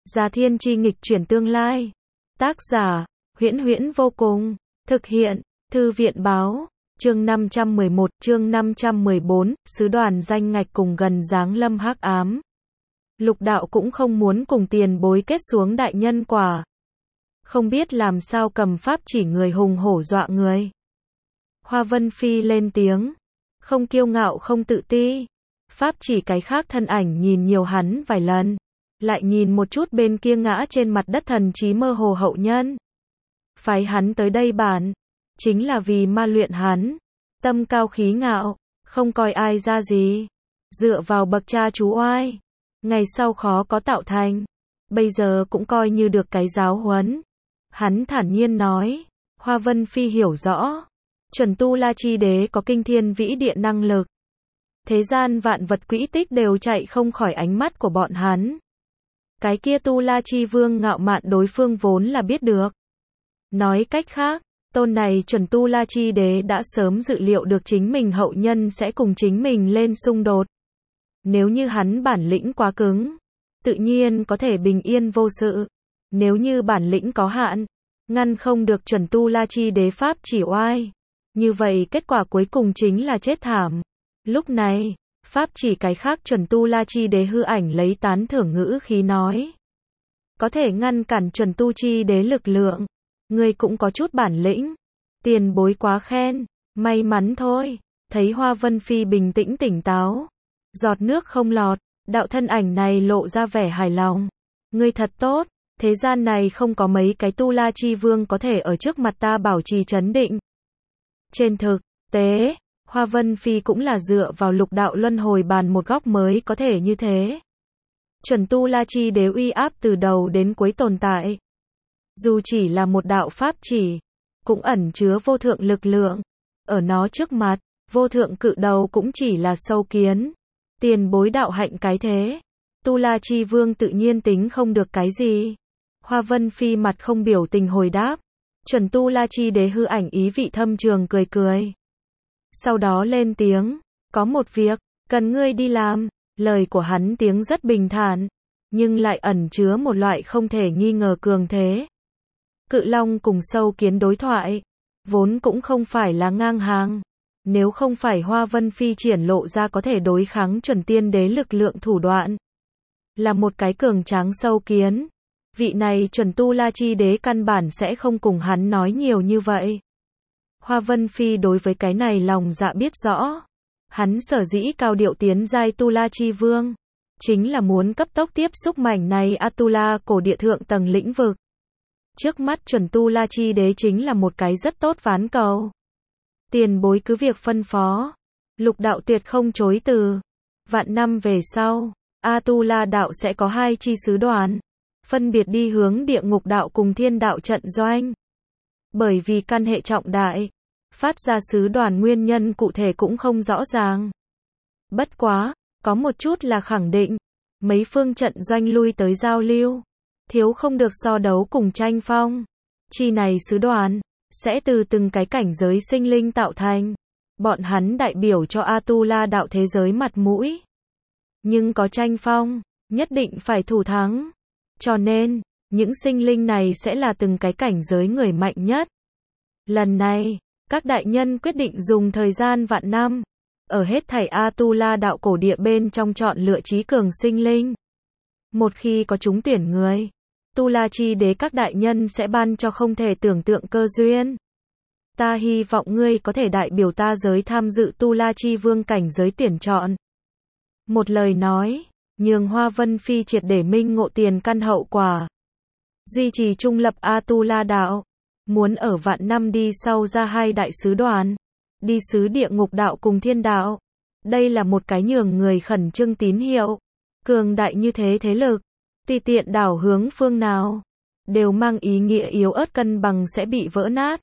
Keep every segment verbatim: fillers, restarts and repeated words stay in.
Gia Thiên Chi nghịch chuyển tương lai. Tác giả, Huyễn Huyễn vô cùng. Thực hiện, Thư viện báo. Chương năm trăm mười một, chương năm trăm mười bốn, sứ đoàn danh ngạch cùng gần giáng lâm hắc ám. Lục đạo cũng không muốn cùng tiền bối kết xuống đại nhân quả. Không biết làm sao cầm pháp chỉ người hùng hổ dọa người. Hoa Vân Phi lên tiếng. Không kiêu ngạo không tự ti. Pháp chỉ cái khác thân ảnh nhìn nhiều hắn vài lần. Lại nhìn một chút bên kia ngã trên mặt đất thần trí mơ hồ hậu nhân. Phái hắn tới đây bản. Chính là vì ma luyện hắn. Tâm cao khí ngạo. Không coi ai ra gì. Dựa vào bậc cha chú oai. Ngày sau khó có tạo thành. Bây giờ cũng coi như được cái giáo huấn. Hắn thản nhiên nói. Hoa Vân Phi hiểu rõ. Chuẩn Tu La Chi Đế có kinh thiên vĩ địa năng lực. Thế gian vạn vật quỹ tích đều chạy không khỏi ánh mắt của bọn hắn. Cái kia Tu La Chi Vương ngạo mạn đối phương vốn là biết được. Nói cách khác, tôn này chuẩn Tu La Chi Đế đã sớm dự liệu được chính mình hậu nhân sẽ cùng chính mình lên xung đột. Nếu như hắn bản lĩnh quá cứng, tự nhiên có thể bình yên vô sự. Nếu như bản lĩnh có hạn, ngăn không được chuẩn Tu La Chi Đế pháp chỉ oai. Như vậy kết quả cuối cùng chính là chết thảm. Lúc này, pháp chỉ cái khác chuẩn Tu La Chi Đế hư ảnh lấy tán thưởng ngữ khí nói. Có thể ngăn cản chuẩn Tu Chi Đế lực lượng. Ngươi cũng có chút bản lĩnh. Tiền bối quá khen. May mắn thôi. Thấy Hoa Vân Phi bình tĩnh tỉnh táo. Giọt nước không lọt. Đạo thân ảnh này lộ ra vẻ hài lòng. Ngươi thật tốt. Thế gian này không có mấy cái Tu La Chi Vương có thể ở trước mặt ta bảo trì trấn định. Trên thực tế, Hoa Vân Phi cũng là dựa vào lục đạo luân hồi bàn một góc mới có thể như thế. Chuẩn Tu La Chi Đế uy áp từ đầu đến cuối tồn tại. Dù chỉ là một đạo pháp chỉ, cũng ẩn chứa vô thượng lực lượng. Ở nó trước mặt, vô thượng cự đầu cũng chỉ là sâu kiến. Tiền bối đạo hạnh cái thế. Tu La Chi Vương tự nhiên tính không được cái gì. Hoa Vân Phi mặt không biểu tình hồi đáp. Chuẩn Tu La Chi Đế hư ảnh ý vị thâm trường cười cười. Sau đó lên tiếng. Có một việc, cần ngươi đi làm. Lời của hắn tiếng rất bình thản. Nhưng lại ẩn chứa một loại không thể nghi ngờ cường thế. Cự Long cùng sâu kiến đối thoại. Vốn cũng không phải là ngang hàng. Nếu không phải Hoa Vân Phi triển lộ ra có thể đối kháng chuẩn tiên đế lực lượng thủ đoạn. Là một cái cường tráng sâu kiến. Vị này chuẩn Tu La Chi Đế căn bản sẽ không cùng hắn nói nhiều như vậy. Hoa Vân Phi đối với cái này lòng dạ biết rõ. Hắn sở dĩ cao điệu tiến giai Tu La Chi Vương. Chính là muốn cấp tốc tiếp xúc mảnh này Atula cổ địa thượng tầng lĩnh vực. Trước mắt chuẩn Tu La Chi Đế chính là một cái rất tốt ván cầu. Tiền bối cứ việc phân phó. Lục đạo tuyệt không chối từ. Vạn năm về sau, Atula đạo sẽ có hai chi sứ đoàn. Phân biệt đi hướng địa ngục đạo cùng thiên đạo trận doanh. Bởi vì căn hệ trọng đại, phát ra sứ đoàn nguyên nhân cụ thể cũng không rõ ràng. Bất quá, có một chút là khẳng định, mấy phương trận doanh lui tới giao lưu, thiếu không được so đấu cùng tranh phong. Chi này sứ đoàn, sẽ từ từng cái cảnh giới sinh linh tạo thành. Bọn hắn đại biểu cho Atula đạo thế giới mặt mũi. Nhưng có tranh phong, nhất định phải thủ thắng. Cho nên, những sinh linh này sẽ là từng cái cảnh giới người mạnh nhất. Lần này, các đại nhân quyết định dùng thời gian vạn năm, ở hết thảy Atula đạo cổ địa bên trong chọn lựa trí cường sinh linh. Một khi có trúng tuyển người, Tu La Chi Đế các đại nhân sẽ ban cho không thể tưởng tượng cơ duyên. Ta hy vọng ngươi có thể đại biểu ta giới tham dự Tu La Chi Vương cảnh giới tuyển chọn. Một lời nói. Nhường Hoa Vân Phi triệt để minh ngộ tiền căn hậu quả. Duy trì trung lập Atula đạo. Muốn ở vạn năm đi sau ra hai đại sứ đoàn. Đi sứ địa ngục đạo cùng thiên đạo. Đây là một cái nhường người khẩn trương tín hiệu. Cường đại như thế thế lực. Tùy tiện đảo hướng phương nào. Đều mang ý nghĩa yếu ớt cân bằng sẽ bị vỡ nát.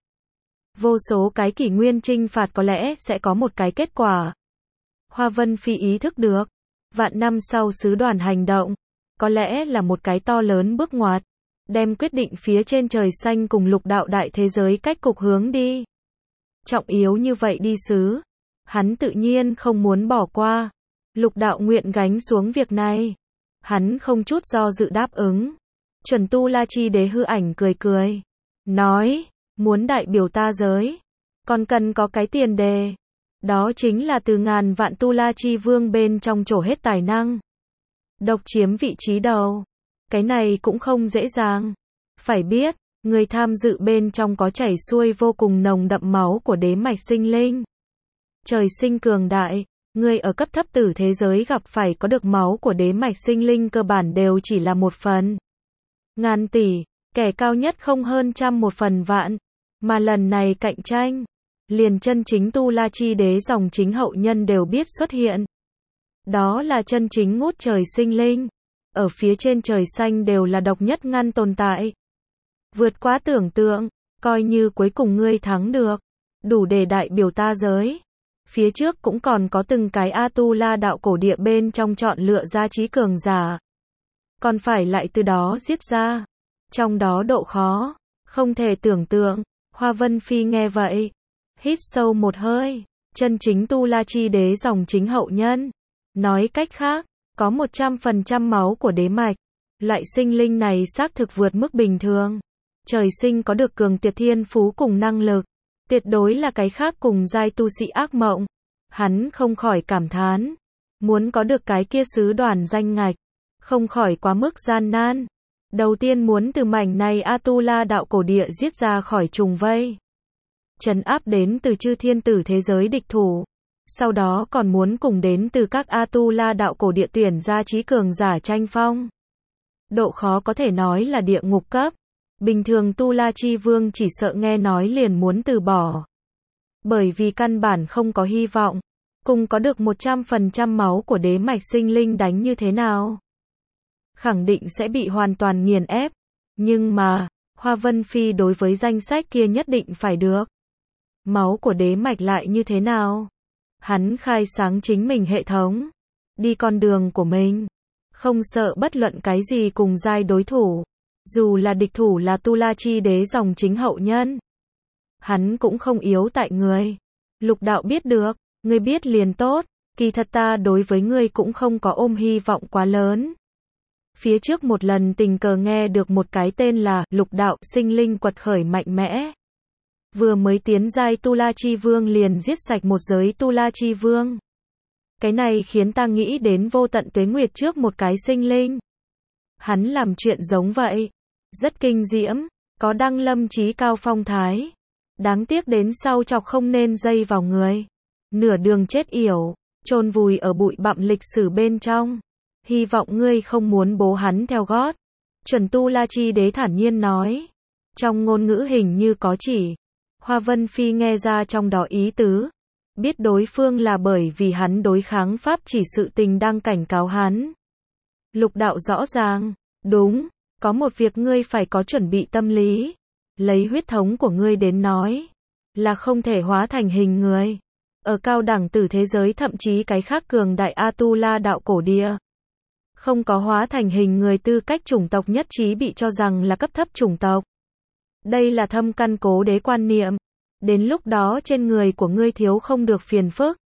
Vô số cái kỷ nguyên trinh phạt có lẽ sẽ có một cái kết quả. Hoa Vân Phi ý thức được. Vạn năm sau sứ đoàn hành động, có lẽ là một cái to lớn bước ngoặt, đem quyết định phía trên trời xanh cùng lục đạo đại thế giới cách cục hướng đi. Trọng yếu như vậy đi sứ, hắn tự nhiên không muốn bỏ qua. Lục đạo nguyện gánh xuống việc này. Hắn không chút do dự đáp ứng. Chuẩn Tu La Chi Đế hư ảnh cười cười, nói, muốn đại biểu ta giới, còn cần có cái tiền đề. Đó chính là từ ngàn vạn Tu La Chi Vương bên trong trổ hết tài năng, độc chiếm vị trí đầu. Cái này cũng không dễ dàng. Phải biết, người tham dự bên trong có chảy xuôi vô cùng nồng đậm máu của đế mạch sinh linh. Trời sinh cường đại, người ở cấp thấp tử thế giới gặp phải có được máu của đế mạch sinh linh cơ bản đều chỉ là một phần ngàn tỷ, kẻ cao nhất không hơn trăm một phần vạn. Mà lần này cạnh tranh, liền chân chính Tu La Chi Đế dòng chính hậu nhân đều biết xuất hiện. Đó là chân chính ngút trời sinh linh. Ở phía trên trời xanh đều là độc nhất ngăn tồn tại. Vượt quá tưởng tượng, coi như cuối cùng ngươi thắng được, đủ để đại biểu ta giới. Phía trước cũng còn có từng cái A-tu-la đạo cổ địa bên trong chọn lựa ra trí cường giả. Còn phải lại từ đó giết ra. Trong đó độ khó, không thể tưởng tượng. Hoa Vân Phi nghe vậy, hít sâu một hơi, chân chính Tu La Chi Đế dòng chính hậu nhân. Nói cách khác, có một trăm phần trăm máu của đế mạch. Loại sinh linh này xác thực vượt mức bình thường. Trời sinh có được cường tuyệt thiên phú cùng năng lực. Tuyệt đối là cái khác cùng giai tu sĩ ác mộng. Hắn không khỏi cảm thán. Muốn có được cái kia sứ đoàn danh ngạch. Không khỏi quá mức gian nan. Đầu tiên muốn từ mảnh này A-tu-la đạo cổ địa giết ra khỏi trùng vây. Trấn áp đến từ chư thiên tử thế giới địch thủ. Sau đó còn muốn cùng đến từ các A-tu-la đạo cổ địa tuyển ra trí cường giả tranh phong. Độ khó có thể nói là địa ngục cấp. Bình thường Tu La Chi Vương chỉ sợ nghe nói liền muốn từ bỏ. Bởi vì căn bản không có hy vọng. Cùng có được một trăm phần trăm máu của đế mạch sinh linh đánh như thế nào? Khẳng định sẽ bị hoàn toàn nghiền ép. Nhưng mà, Hoa Vân Phi đối với danh sách kia nhất định phải được. Máu của đế mạch lại như thế nào? Hắn khai sáng chính mình hệ thống. Đi con đường của mình. Không sợ bất luận cái gì cùng giai đối thủ. Dù là địch thủ là Tu La Chi Đế dòng chính hậu nhân. Hắn cũng không yếu tại người. Lục đạo biết được, ngươi biết liền tốt. Kỳ thật ta đối với ngươi cũng không có ôm hy vọng quá lớn. Phía trước một lần tình cờ nghe được một cái tên là Lục đạo sinh linh quật khởi mạnh mẽ. Vừa mới tiến giai Tu La Chi Vương liền giết sạch một giới Tu La Chi Vương. Cái này khiến ta nghĩ đến vô tận tuế nguyệt trước một cái sinh linh. Hắn làm chuyện giống vậy. Rất kinh diễm, có đăng lâm chí cao phong thái. Đáng tiếc đến sau chọc không nên dây vào người. Nửa đường chết yểu, chôn vùi ở bụi bặm lịch sử bên trong. Hy vọng ngươi không muốn bố hắn theo gót. Chuẩn Tu La Chi Đế thản nhiên nói. Trong ngôn ngữ hình như có chỉ. Hoa Vân Phi nghe ra trong đó ý tứ. Biết đối phương là bởi vì hắn đối kháng pháp chỉ sự tình đang cảnh cáo hắn. Lục đạo rõ ràng. Đúng, có một việc ngươi phải có chuẩn bị tâm lý. Lấy huyết thống của ngươi đến nói. Là không thể hóa thành hình người. Ở cao đẳng tử thế giới thậm chí cái khác cường đại A-tu-la đạo cổ địa. Không có hóa thành hình người tư cách chủng tộc nhất trí bị cho rằng là cấp thấp chủng tộc. Đây là thâm căn cố đế quan niệm. Đến lúc đó trên người của ngươi thiếu không được phiền phức.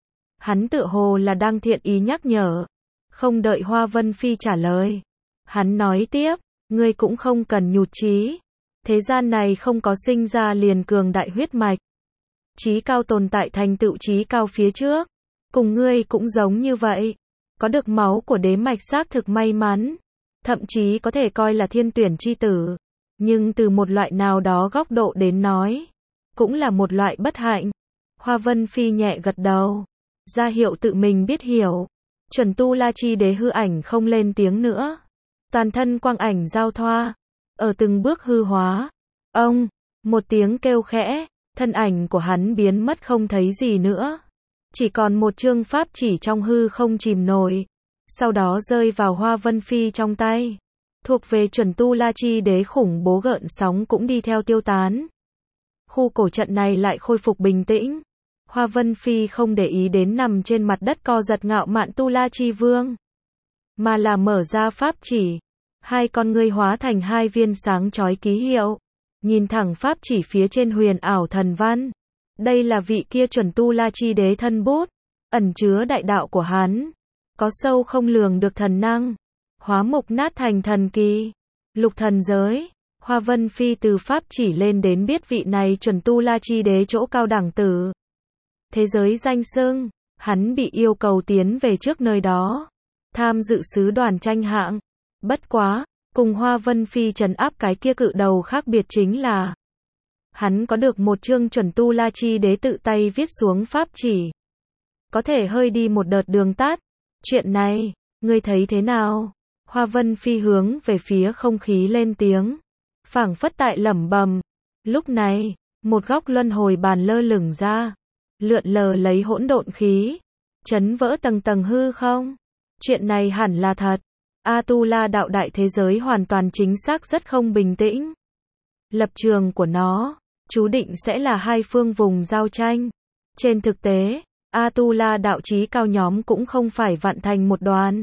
Hắn tựa hồ là đang thiện ý nhắc nhở. Không đợi Hoa Vân Phi trả lời. Hắn nói tiếp, ngươi cũng không cần nhụt chí. Thế gian này không có sinh ra liền cường đại huyết mạch. Chí cao tồn tại thành tựu chí cao phía trước. Cùng ngươi cũng giống như vậy. Có được máu của đế mạch xác thực may mắn. Thậm chí có thể coi là thiên tuyển chi tử. Nhưng từ một loại nào đó góc độ đến nói. Cũng là một loại bất hạnh. Hoa Vân Phi nhẹ gật đầu. Ra hiệu tự mình biết hiểu. Chuẩn Tu La Chi Đế hư ảnh không lên tiếng nữa. Toàn thân quang ảnh giao thoa. Ở từng bước hư hóa. Ông, một tiếng kêu khẽ. Thân ảnh của hắn biến mất không thấy gì nữa. Chỉ còn một chương pháp chỉ trong hư không chìm nổi. Sau đó rơi vào Hoa Vân Phi trong tay. Thuộc về chuẩn Tu La Chi Đế khủng bố gợn sóng cũng đi theo tiêu tán. Khu cổ trận này lại khôi phục bình tĩnh. Hoa Vân Phi không để ý đến nằm trên mặt đất co giật ngạo mạn Tu La Chi Vương. Mà là mở ra pháp chỉ. Hai con ngươi hóa thành hai viên sáng chói ký hiệu. Nhìn thẳng pháp chỉ phía trên huyền ảo thần văn. Đây là vị kia chuẩn Tu La Chi Đế thân bút. Ẩn chứa đại đạo của hắn. Có sâu không lường được thần năng. Hóa mục nát thành thần kỳ. Lục thần giới, Hoa Vân Phi từ pháp chỉ lên đến biết vị này chuẩn tu la chi đế chỗ cao đẳng tử. Thế giới danh xưng, hắn bị yêu cầu tiến về trước nơi đó, tham dự sứ đoàn tranh hạng. Bất quá, cùng Hoa Vân Phi trấn áp cái kia cự đầu khác biệt chính là hắn có được một chương chuẩn tu la chi đế tự tay viết xuống pháp chỉ. Có thể hơi đi một đợt đường tắt. Chuyện này, ngươi thấy thế nào? Hoa Vân Phi hướng về phía không khí lên tiếng, phảng phất tại lẩm bẩm. Lúc này, một góc luân hồi bàn lơ lửng ra, lượn lờ lấy hỗn độn khí, chấn vỡ tầng tầng hư không. Chuyện này hẳn là thật. Atula đạo đại thế giới hoàn toàn chính xác rất không bình tĩnh. Lập trường của nó, chú định sẽ là hai phương vùng giao tranh. Trên thực tế, Atula đạo chí cao nhóm cũng không phải vặn thành một đoàn.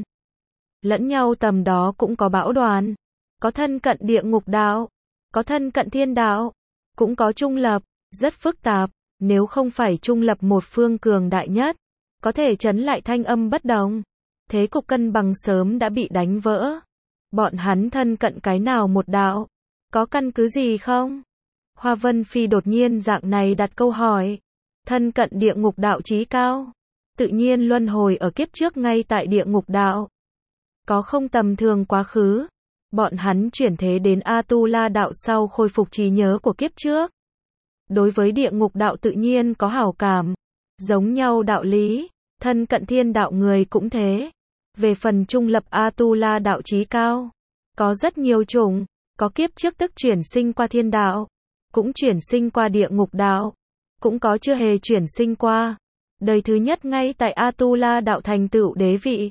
Lẫn nhau tầm đó cũng có bão đoàn. Có thân cận địa ngục đạo, có thân cận thiên đạo, cũng có trung lập, rất phức tạp. Nếu không phải trung lập một phương cường đại nhất, có thể trấn lại thanh âm bất đồng, thế cục cân bằng sớm đã bị đánh vỡ. Bọn hắn thân cận cái nào một đạo? Có căn cứ gì không? Hoa Vân Phi đột nhiên dạng này đặt câu hỏi. Thân cận địa ngục đạo chí cao, tự nhiên luân hồi ở kiếp trước ngay tại địa ngục đạo. Có không tầm thường quá khứ. Bọn hắn chuyển thế đến Atula đạo sau khôi phục trí nhớ của kiếp trước. Đối với địa ngục đạo tự nhiên có hảo cảm. Giống nhau đạo lý, thân cận thiên đạo người cũng thế. Về phần trung lập Atula đạo chí cao, có rất nhiều chủng, có kiếp trước tức chuyển sinh qua thiên đạo, cũng chuyển sinh qua địa ngục đạo, cũng có chưa hề chuyển sinh qua. Đời thứ nhất ngay tại Atula đạo thành tựu đế vị.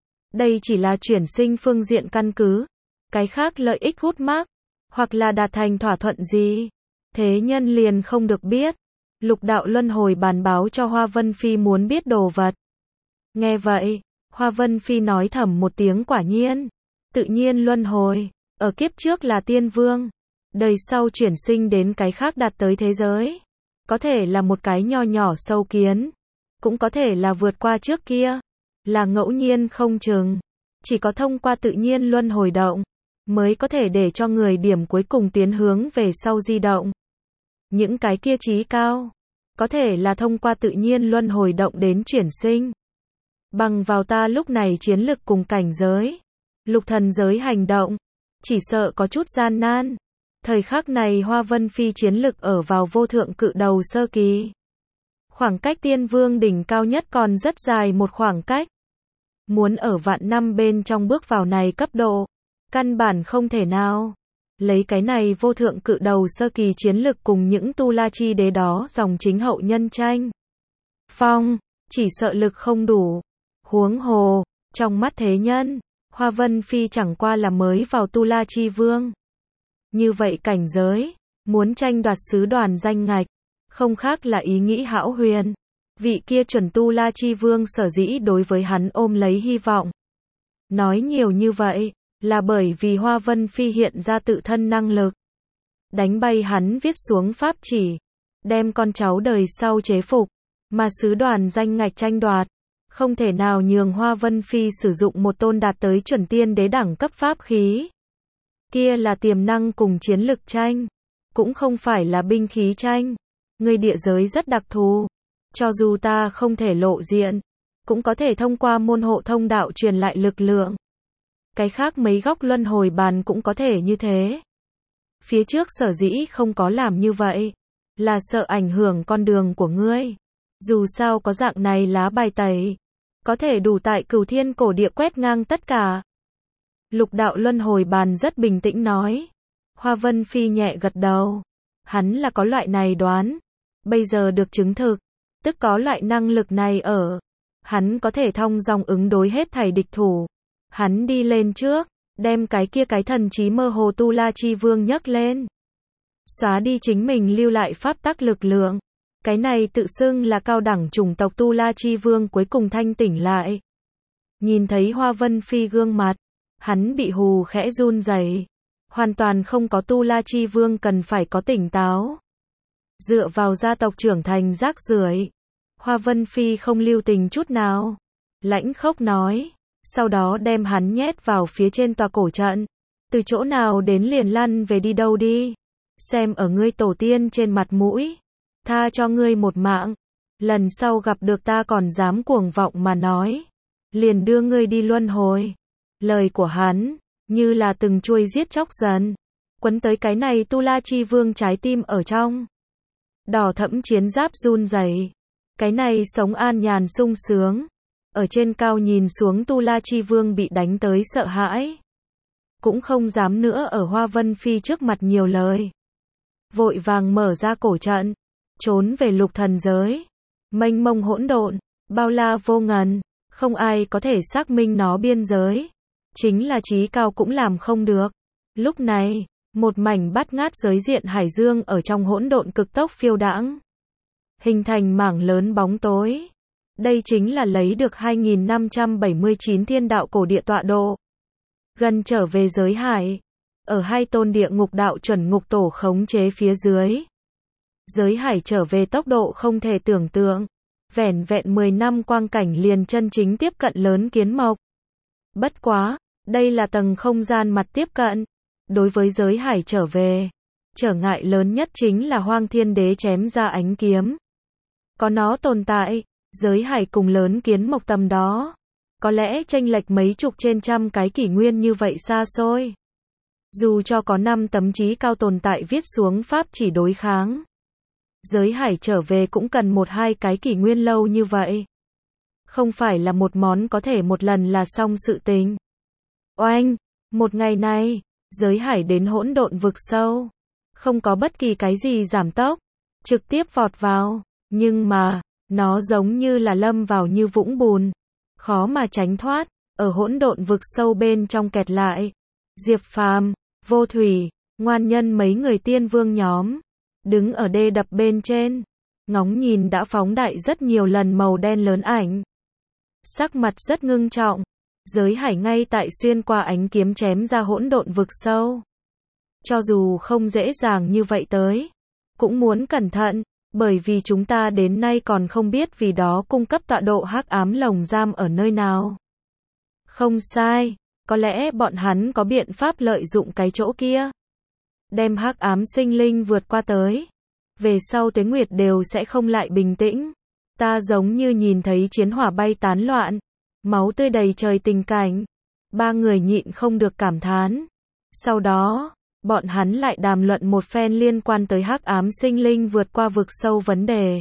Đây chỉ là chuyển sinh phương diện căn cứ, cái khác lợi ích hút mắc, hoặc là đạt thành thỏa thuận gì, thế nhân liền không được biết. Lục đạo luân hồi bàn báo cho Hoa Vân Phi muốn biết đồ vật. Nghe vậy, Hoa Vân Phi nói thầm một tiếng quả nhiên. Tự nhiên luân hồi, ở kiếp trước là tiên vương, đời sau chuyển sinh đến cái khác đạt tới thế giới. Có thể là một cái nho nhỏ sâu kiến, cũng có thể là vượt qua trước kia, là ngẫu nhiên không chừng. Chỉ có thông qua tự nhiên luân hồi động, mới có thể để cho người điểm cuối cùng tiến hướng về sau di động. Những cái kia chí cao, có thể là thông qua tự nhiên luân hồi động đến chuyển sinh. Bằng vào ta lúc này chiến lực cùng cảnh giới, lục thần giới hành động, chỉ sợ có chút gian nan. Thời khắc này Hoa Vân Phi chiến lực ở vào vô thượng cự đầu sơ kỳ. Khoảng cách tiên vương đỉnh cao nhất còn rất dài một khoảng cách. Muốn ở vạn năm bên trong bước vào này cấp độ, căn bản không thể nào. Lấy cái này vô thượng cự đầu sơ kỳ chiến lực cùng những tu la chi đế đó dòng chính hậu nhân tranh phong, chỉ sợ lực không đủ. Huống hồ, trong mắt thế nhân, Hoa Vân Phi chẳng qua là mới vào tu la chi vương. Như vậy cảnh giới, muốn tranh đoạt sứ đoàn danh ngạch, không khác là ý nghĩ hão huyền. Vị kia chuẩn tu la chi vương sở dĩ đối với hắn ôm lấy hy vọng. Nói nhiều như vậy, là bởi vì Hoa Vân Phi hiện ra tự thân năng lực. Đánh bay hắn viết xuống pháp chỉ, đem con cháu đời sau chế phục, mà sứ đoàn danh ngạch tranh đoạt. Không thể nào nhường Hoa Vân Phi sử dụng một tôn đạt tới chuẩn tiên đế đẳng cấp pháp khí. Kia là tiềm năng cùng chiến lực tranh, cũng không phải là binh khí tranh. Người địa giới rất đặc thù, cho dù ta không thể lộ diện, cũng có thể thông qua môn hộ thông đạo truyền lại lực lượng. Cái khác mấy góc luân hồi bàn cũng có thể như thế. Phía trước sở dĩ không có làm như vậy, là sợ ảnh hưởng con đường của ngươi. Dù sao có dạng này lá bài tẩy, có thể đủ tại Cửu Thiên cổ địa quét ngang tất cả. Lục đạo luân hồi bàn rất bình tĩnh nói. Hoa Vân Phi nhẹ gật đầu. Hắn là có loại này đoán. Bây giờ được chứng thực, tức có loại năng lực này ở. Hắn có thể thông dong ứng đối hết thảy địch thủ. Hắn đi lên trước, đem cái kia cái thần trí mơ hồ tu la chi vương nhấc lên. Xóa đi chính mình lưu lại pháp tắc lực lượng. Cái này tự xưng là cao đẳng chủng tộc tu la chi vương cuối cùng thanh tỉnh lại. Nhìn thấy Hoa Vân Phi gương mặt, hắn bị hù khẽ run rẩy. Hoàn toàn không có tu la chi vương cần phải có tỉnh táo. Dựa vào gia tộc trưởng thành rác rưởi, Hoa Vân Phi không lưu tình chút nào. Lãnh khốc nói, sau đó đem hắn nhét vào phía trên tòa cổ trận. Từ chỗ nào đến liền lăn về đi đâu đi. Xem ở ngươi tổ tiên trên mặt mũi. Tha cho ngươi một mạng. Lần sau gặp được ta còn dám cuồng vọng mà nói. Liền đưa ngươi đi luân hồi. Lời của hắn, như là từng chuôi giết chóc dần. Quấn tới cái này Tu La Chi Vương trái tim ở trong. Đỏ thẫm chiến giáp run rẩy. Cái này sống an nhàn sung sướng. Ở trên cao nhìn xuống Tu La Chi Vương bị đánh tới sợ hãi. Cũng không dám nữa ở Hoa Vân Phi trước mặt nhiều lời. Vội vàng mở ra cổ trận. Trốn về lục thần giới. Mênh mông hỗn độn. Bao la vô ngần. Không ai có thể xác minh nó biên giới. Chính là trí cao cũng làm không được. Lúc này, một mảnh bát ngát giới diện hải dương ở trong hỗn độn cực tốc phiêu đãng. Hình thành mảng lớn bóng tối. Đây chính là lấy được hai nghìn năm trăm bảy mươi chín thiên đạo cổ địa tọa độ. Gần trở về giới hải. Ở hai tôn địa ngục đạo chuẩn ngục tổ khống chế phía dưới. Giới hải trở về tốc độ không thể tưởng tượng. Vẻn vẹn mười năm quang cảnh liền chân chính tiếp cận lớn kiến mộc. Bất quá, đây là tầng không gian mặt tiếp cận. Đối với giới hải trở về, trở ngại lớn nhất chính là Hoang Thiên Đế chém ra ánh kiếm. Có nó tồn tại, giới hải cùng lớn kiến mộc tầm đó. Có lẽ chênh lệch mấy chục trên trăm cái kỷ nguyên như vậy xa xôi. Dù cho có năm tấm chí cao tồn tại viết xuống pháp chỉ đối kháng. Giới hải trở về cũng cần một hai cái kỷ nguyên lâu như vậy. Không phải là một món có thể một lần là xong sự tình. Oanh, một ngày này, giới hải đến hỗn độn vực sâu. Không có bất kỳ cái gì giảm tốc. Trực tiếp vọt vào. Nhưng mà, nó giống như là lâm vào như vũng bùn. Khó mà tránh thoát. Ở hỗn độn vực sâu bên trong kẹt lại. Diệp Phàm, Vô Thủy, Ngoan Nhân mấy người tiên vương nhóm. Đứng ở đê đập bên trên. Ngóng nhìn đã phóng đại rất nhiều lần màu đen lớn ảnh. Sắc mặt rất ngưng trọng. Giới hải ngay tại xuyên qua ánh kiếm chém ra hỗn độn vực sâu. Cho dù không dễ dàng như vậy tới. Cũng muốn cẩn thận. Bởi vì chúng ta đến nay còn không biết vì đó cung cấp tọa độ hắc ám lồng giam ở nơi nào. Không sai. Có lẽ bọn hắn có biện pháp lợi dụng cái chỗ kia. Đem hắc ám sinh linh vượt qua tới. Về sau tuế nguyệt đều sẽ không lại bình tĩnh. Ta giống như nhìn thấy chiến hỏa bay tán loạn. Máu tươi đầy trời tình cảnh. Ba người nhịn không được cảm thán. Sau đó, bọn hắn lại đàm luận một phen liên quan tới hắc ám sinh linh vượt qua vực sâu vấn đề.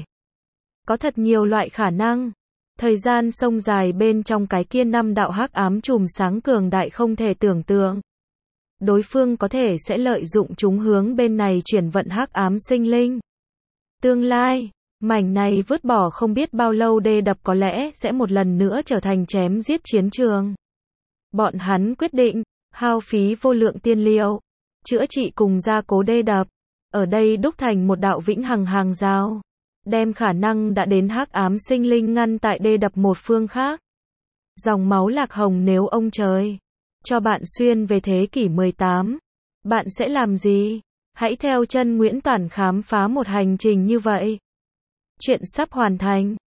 Có thật nhiều loại khả năng. Thời gian sông dài bên trong cái kia năm đạo hắc ám chùm sáng cường đại không thể tưởng tượng. Đối phương có thể sẽ lợi dụng chúng hướng bên này chuyển vận hắc ám sinh linh. Tương lai, mảnh này vứt bỏ không biết bao lâu đê đập có lẽ sẽ một lần nữa trở thành chém giết chiến trường. Bọn hắn quyết định, hao phí vô lượng tiên liệu, chữa trị cùng gia cố đê đập. Ở đây đúc thành một đạo vĩnh hằng hàng rào. Đem khả năng đã đến hắc ám sinh linh ngăn tại đê đập một phương khác. Dòng máu lạc hồng nếu ông trời cho bạn xuyên về thế kỷ mười tám, bạn sẽ làm gì? Hãy theo chân Nguyễn Toản khám phá một hành trình như vậy. Chuyện sắp hoàn thành.